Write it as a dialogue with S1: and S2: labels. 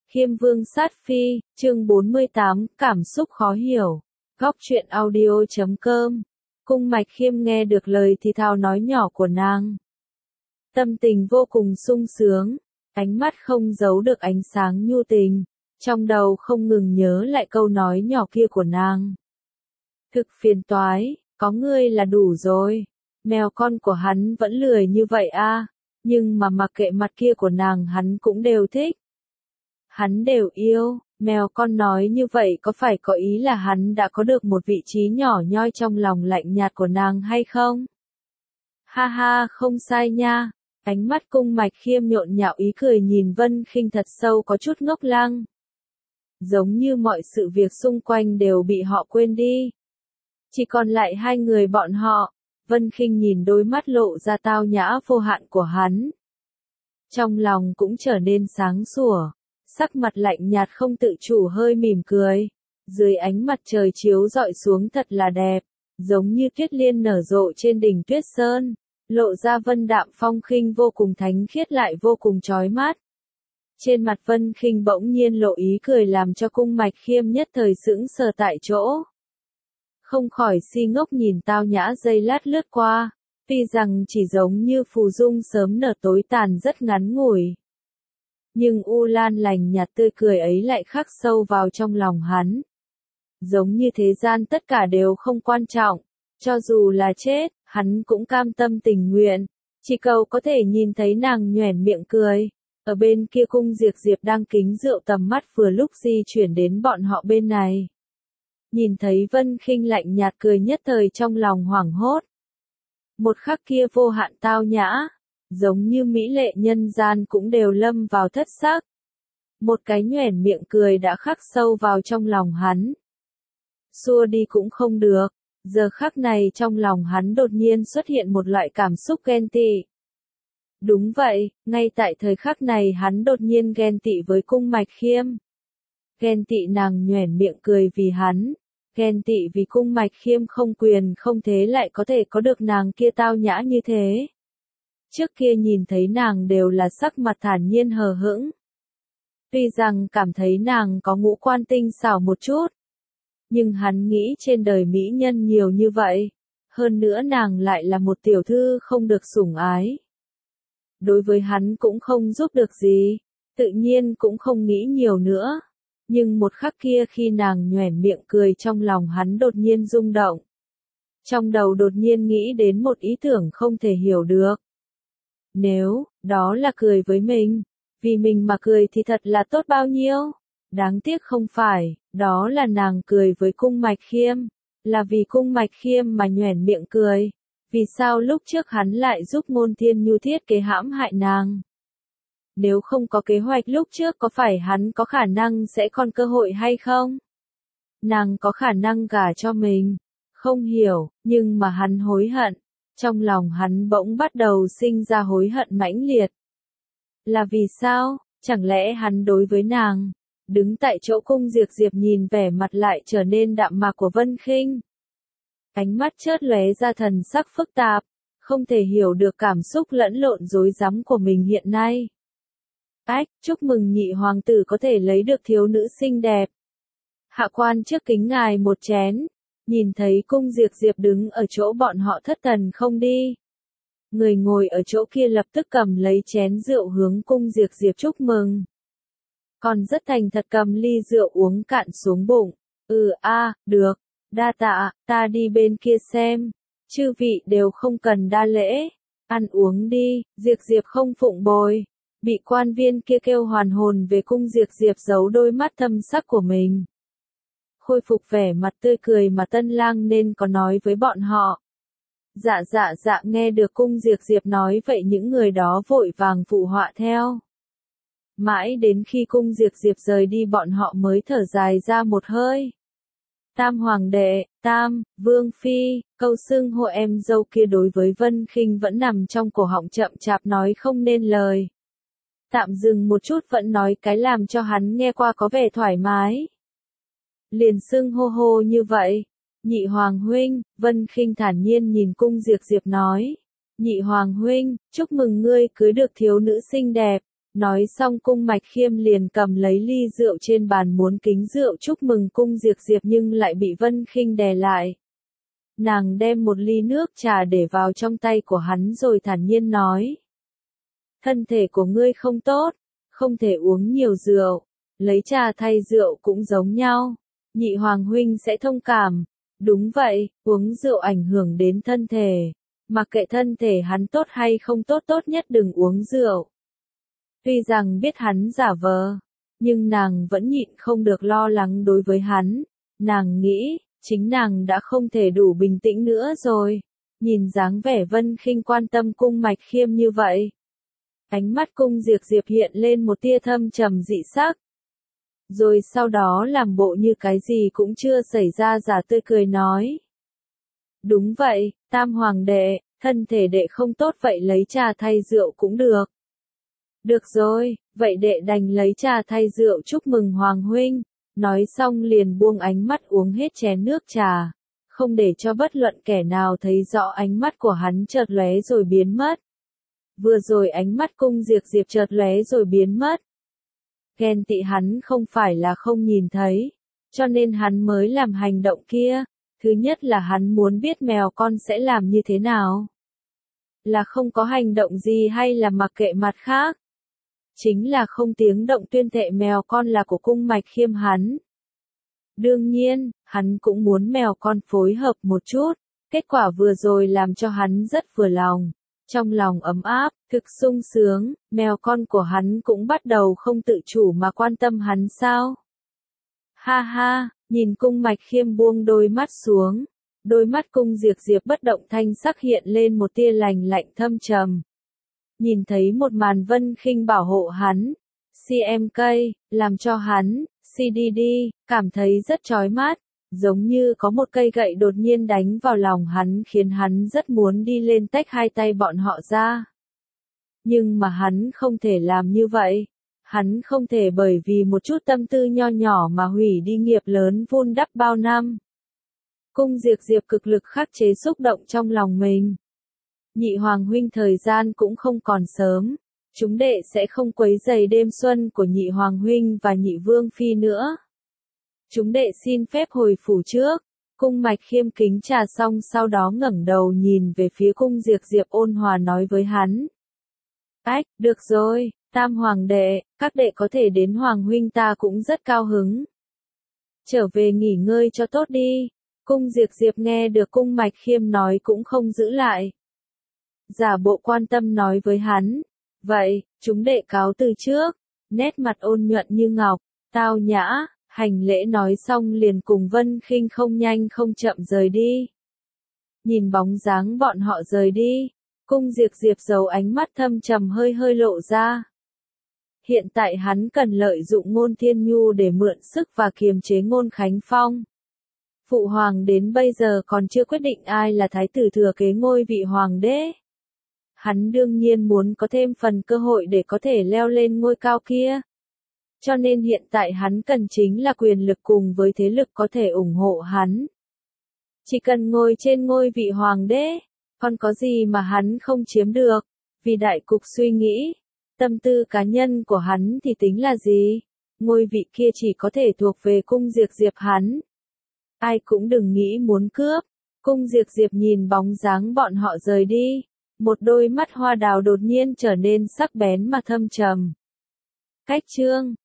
S1: Khiêm Vương sát phi, chương 48, cảm xúc khó hiểu. Góc truyện audio.com. Cung Mạch Khiêm nghe được lời thì thào nói nhỏ của nàng. Tâm tình vô cùng sung sướng, ánh mắt không giấu được ánh sáng nhu tình, trong đầu không ngừng nhớ lại câu nói nhỏ kia của nàng. Thực phiền toái, có ngươi là đủ rồi. Mèo con của hắn vẫn lười như vậy a, nhưng mà mặc kệ mặt kia của nàng hắn cũng đều thích. Hắn đều yêu, mèo con nói như vậy có phải có ý là hắn đã có được một vị trí nhỏ nhoi trong lòng lạnh nhạt của nàng hay không? Ha ha, không sai nha. Ánh mắt Cung Mạch Khiêm nhộn nhạo ý cười nhìn Vân Khinh thật sâu có chút ngốc lăng. Giống như mọi sự việc xung quanh đều bị họ quên đi. Chỉ còn lại hai người bọn họ. Vân Khinh nhìn đôi mắt lộ ra tao nhã vô hạn của hắn. Trong lòng cũng trở nên sáng sủa. Sắc mặt lạnh nhạt không tự chủ hơi mỉm cười. Dưới ánh mặt trời chiếu rọi xuống thật là đẹp. Giống như tuyết liên nở rộ trên đỉnh tuyết sơn. Lộ ra vân đạm phong khinh vô cùng thánh khiết lại vô cùng chói mắt. Trên mặt Vân Khinh bỗng nhiên lộ ý cười làm cho Cung Mạch Khiêm nhất thời sững sờ tại chỗ. Không khỏi si ngốc nhìn tao nhã giây lát lướt qua. Tuy rằng chỉ giống như phù dung sớm nở tối tàn rất ngắn ngủi. Nhưng u lan lành nhạt tươi cười ấy lại khắc sâu vào trong lòng hắn. Giống như thế gian tất cả đều không quan trọng. Cho dù là chết, hắn cũng cam tâm tình nguyện. Chỉ cầu có thể nhìn thấy nàng nhoẻn miệng cười. Ở bên kia Cung Diệp Diệp đang kính rượu tầm mắt vừa lúc di chuyển đến bọn họ bên này. Nhìn thấy Vân Khinh lạnh nhạt cười nhất thời trong lòng hoảng hốt. Một khắc kia vô hạn tao nhã. Giống như mỹ lệ nhân gian cũng đều lâm vào thất sắc. Một cái nhoẻn miệng cười đã khắc sâu vào trong lòng hắn. Xua đi cũng không được. Giờ khắc này trong lòng hắn đột nhiên xuất hiện một loại cảm xúc ghen tị. Đúng vậy, ngay tại thời khắc này hắn đột nhiên ghen tị với Cung Mạch Khiêm. Ghen tị nàng nhoẻn miệng cười vì hắn. Ghen tị vì Cung Mạch Khiêm không quyền không thế lại có thể có được nàng kia tao nhã như thế. Trước kia nhìn thấy nàng đều là sắc mặt thản nhiên hờ hững. Tuy rằng cảm thấy nàng có ngũ quan tinh xảo một chút. Nhưng hắn nghĩ trên đời mỹ nhân nhiều như vậy. Hơn nữa nàng lại là một tiểu thư không được sủng ái. Đối với hắn cũng không giúp được gì. Tự nhiên cũng không nghĩ nhiều nữa. Nhưng một khắc kia khi nàng nhoẻn miệng cười trong lòng hắn đột nhiên rung động. Trong đầu đột nhiên nghĩ đến một ý tưởng không thể hiểu được. Nếu, đó là cười với mình, vì mình mà cười thì thật là tốt bao nhiêu. Đáng tiếc không phải, đó là nàng cười với Cung Mạch Khiêm, là vì Cung Mạch Khiêm mà nhoẻn miệng cười. Vì sao lúc trước hắn lại giúp Ngôn Thiên Nhu thiết kế hãm hại nàng? Nếu không có kế hoạch lúc trước có phải hắn có khả năng sẽ còn cơ hội hay không? Nàng có khả năng gả cho mình. Không hiểu, nhưng mà hắn hối hận. Trong lòng hắn bỗng bắt đầu sinh ra hối hận mãnh liệt. Là vì sao? Chẳng lẽ hắn đối với nàng? Đứng tại chỗ Cung Diệp Diệp nhìn vẻ mặt lại trở nên đạm mạc của Vân Khinh. Ánh mắt chớp lóe ra thần sắc phức tạp, không thể hiểu được cảm xúc lẫn lộn rối rắm của mình hiện nay. Ách, chúc mừng nhị hoàng tử có thể lấy được thiếu nữ xinh đẹp. Hạ quan trước kính ngài một chén. Nhìn thấy Cung Diệp Diệp đứng ở chỗ bọn họ thất thần không đi. Người ngồi ở chỗ kia lập tức cầm lấy chén rượu hướng Cung Diệp Diệp chúc mừng. Còn rất thành thật cầm ly rượu uống cạn xuống bụng. Được, đa tạ, ta đi bên kia xem. Chư vị đều không cần đa lễ. Ăn uống đi, Diệp Diệp không phụng bồi. Bị quan viên kia kêu hoàn hồn về Cung Diệp Diệp giấu đôi mắt thâm sắc của mình. Khôi phục vẻ mặt tươi cười mà tân lang nên có nói với bọn họ. Dạ nghe được Cung Diệp Diệp nói vậy những người đó vội vàng phụ họa theo. Mãi đến khi Cung Diệp Diệp rời đi bọn họ mới thở dài ra một hơi. Tam hoàng đệ, Tam, Vương Phi, câu xưng hô em dâu kia đối với Vân Khinh vẫn nằm trong cổ họng chậm chạp nói không nên lời. Tạm dừng một chút vẫn nói cái làm cho hắn nghe qua có vẻ thoải mái. Liền xưng hô hô như vậy. Nhị hoàng huynh, Vân Khinh thản nhiên nhìn Cung Diệp Diệp nói. Nhị hoàng huynh, chúc mừng ngươi cưới được thiếu nữ xinh đẹp. Nói xong Cung Mạch Khiêm liền cầm lấy ly rượu trên bàn muốn kính rượu chúc mừng Cung Diệp Diệp nhưng lại bị Vân Khinh đè lại. Nàng đem một ly nước trà để vào trong tay của hắn rồi thản nhiên nói. Thân thể của ngươi không tốt, không thể uống nhiều rượu, lấy trà thay rượu cũng giống nhau, nhị hoàng huynh sẽ thông cảm. Đúng vậy, uống rượu ảnh hưởng đến thân thể, mặc kệ thân thể hắn tốt hay không tốt, tốt nhất đừng uống rượu. Tuy rằng biết hắn giả vờ, nhưng nàng vẫn nhịn không được lo lắng đối với hắn, nàng nghĩ, chính nàng đã không thể đủ bình tĩnh nữa rồi, nhìn dáng vẻ Vân Khinh quan tâm Cung Mạch Khiêm như vậy. Ánh mắt Cung Diệp Diệp hiện lên một tia thâm trầm dị sắc. Rồi sau đó làm bộ như cái gì cũng chưa xảy ra giả tươi cười nói. Đúng vậy, Tam Hoàng đệ, thân thể đệ không tốt vậy lấy trà thay rượu cũng được. Được rồi, vậy đệ đành lấy trà thay rượu chúc mừng Hoàng huynh. Nói xong liền buông ánh mắt uống hết chén nước trà, không để cho bất luận kẻ nào thấy rõ ánh mắt của hắn chợt lóe rồi biến mất. Vừa rồi ánh mắt Cung Diệp Diệp chợt lóe rồi biến mất. Ghen tị hắn không phải là không nhìn thấy, cho nên hắn mới làm hành động kia. Thứ nhất là hắn muốn biết mèo con sẽ làm như thế nào. Là không có hành động gì hay là mặc kệ mặt khác. Chính là không tiếng động tuyên thệ mèo con là của Cung Mạch Khiêm hắn. Đương nhiên, hắn cũng muốn mèo con phối hợp một chút, kết quả vừa rồi làm cho hắn rất vừa lòng. Trong lòng ấm áp, thực sung sướng, mèo con của hắn cũng bắt đầu không tự chủ mà quan tâm hắn sao. Ha ha, nhìn Cung Mạch Khiêm buông đôi mắt xuống, đôi mắt Cung Diệp Diệp bất động thanh sắc hiện lên một tia lạnh lạnh thâm trầm. Nhìn thấy một màn Vân Khinh bảo hộ hắn, CMK, làm cho hắn, CDD, cảm thấy rất chói mắt, giống như có một cây gậy đột nhiên đánh vào lòng hắn khiến hắn rất muốn đi lên tách hai tay bọn họ ra. Nhưng mà hắn không thể làm như vậy, hắn không thể bởi vì một chút tâm tư nho nhỏ mà hủy đi nghiệp lớn vun đắp bao năm. Cung Diệp Diệp cực lực khắc chế xúc động trong lòng mình. Nhị Hoàng huynh thời gian cũng không còn sớm, chúng đệ sẽ không quấy rầy đêm xuân của nhị Hoàng huynh và nhị Vương phi nữa. Chúng đệ xin phép hồi phủ trước. Cung Mạch Khiêm kính trà xong sau đó ngẩng đầu nhìn về phía Cung Diệp Diệp ôn hòa nói với hắn. Ách, được rồi, Tam Hoàng đệ, các đệ có thể đến Hoàng huynh ta cũng rất cao hứng. Trở về nghỉ ngơi cho tốt đi. Cung Diệp Diệp nghe được Cung Mạch Khiêm nói cũng không giữ lại. Giả bộ quan tâm nói với hắn. Vậy, chúng đệ cáo từ trước. Nét mặt ôn nhuận như ngọc, tao nhã, hành lễ nói xong liền cùng Vân Khinh không nhanh không chậm rời đi. Nhìn bóng dáng bọn họ rời đi, Cung Diệp Diệp giấu ánh mắt thâm trầm hơi hơi lộ ra. Hiện tại hắn cần lợi dụng Ngôn Thiên Nhu để mượn sức và kiềm chế Ngôn Khánh Phong. Phụ hoàng đến bây giờ còn chưa quyết định ai là thái tử thừa kế ngôi vị hoàng đế. Hắn đương nhiên muốn có thêm phần cơ hội để có thể leo lên ngôi cao kia. Cho nên hiện tại hắn cần chính là quyền lực cùng với thế lực có thể ủng hộ hắn. Chỉ cần ngồi trên ngôi vị hoàng đế, còn có gì mà hắn không chiếm được, vì đại cục suy nghĩ, tâm tư cá nhân của hắn thì tính là gì, ngôi vị kia chỉ có thể thuộc về Cung Diệp Diệp hắn. Ai cũng đừng nghĩ muốn cướp. Cung Diệp Diệp nhìn bóng dáng bọn họ rời đi, một đôi mắt hoa đào đột nhiên trở nên sắc bén mà thâm trầm. Cách chương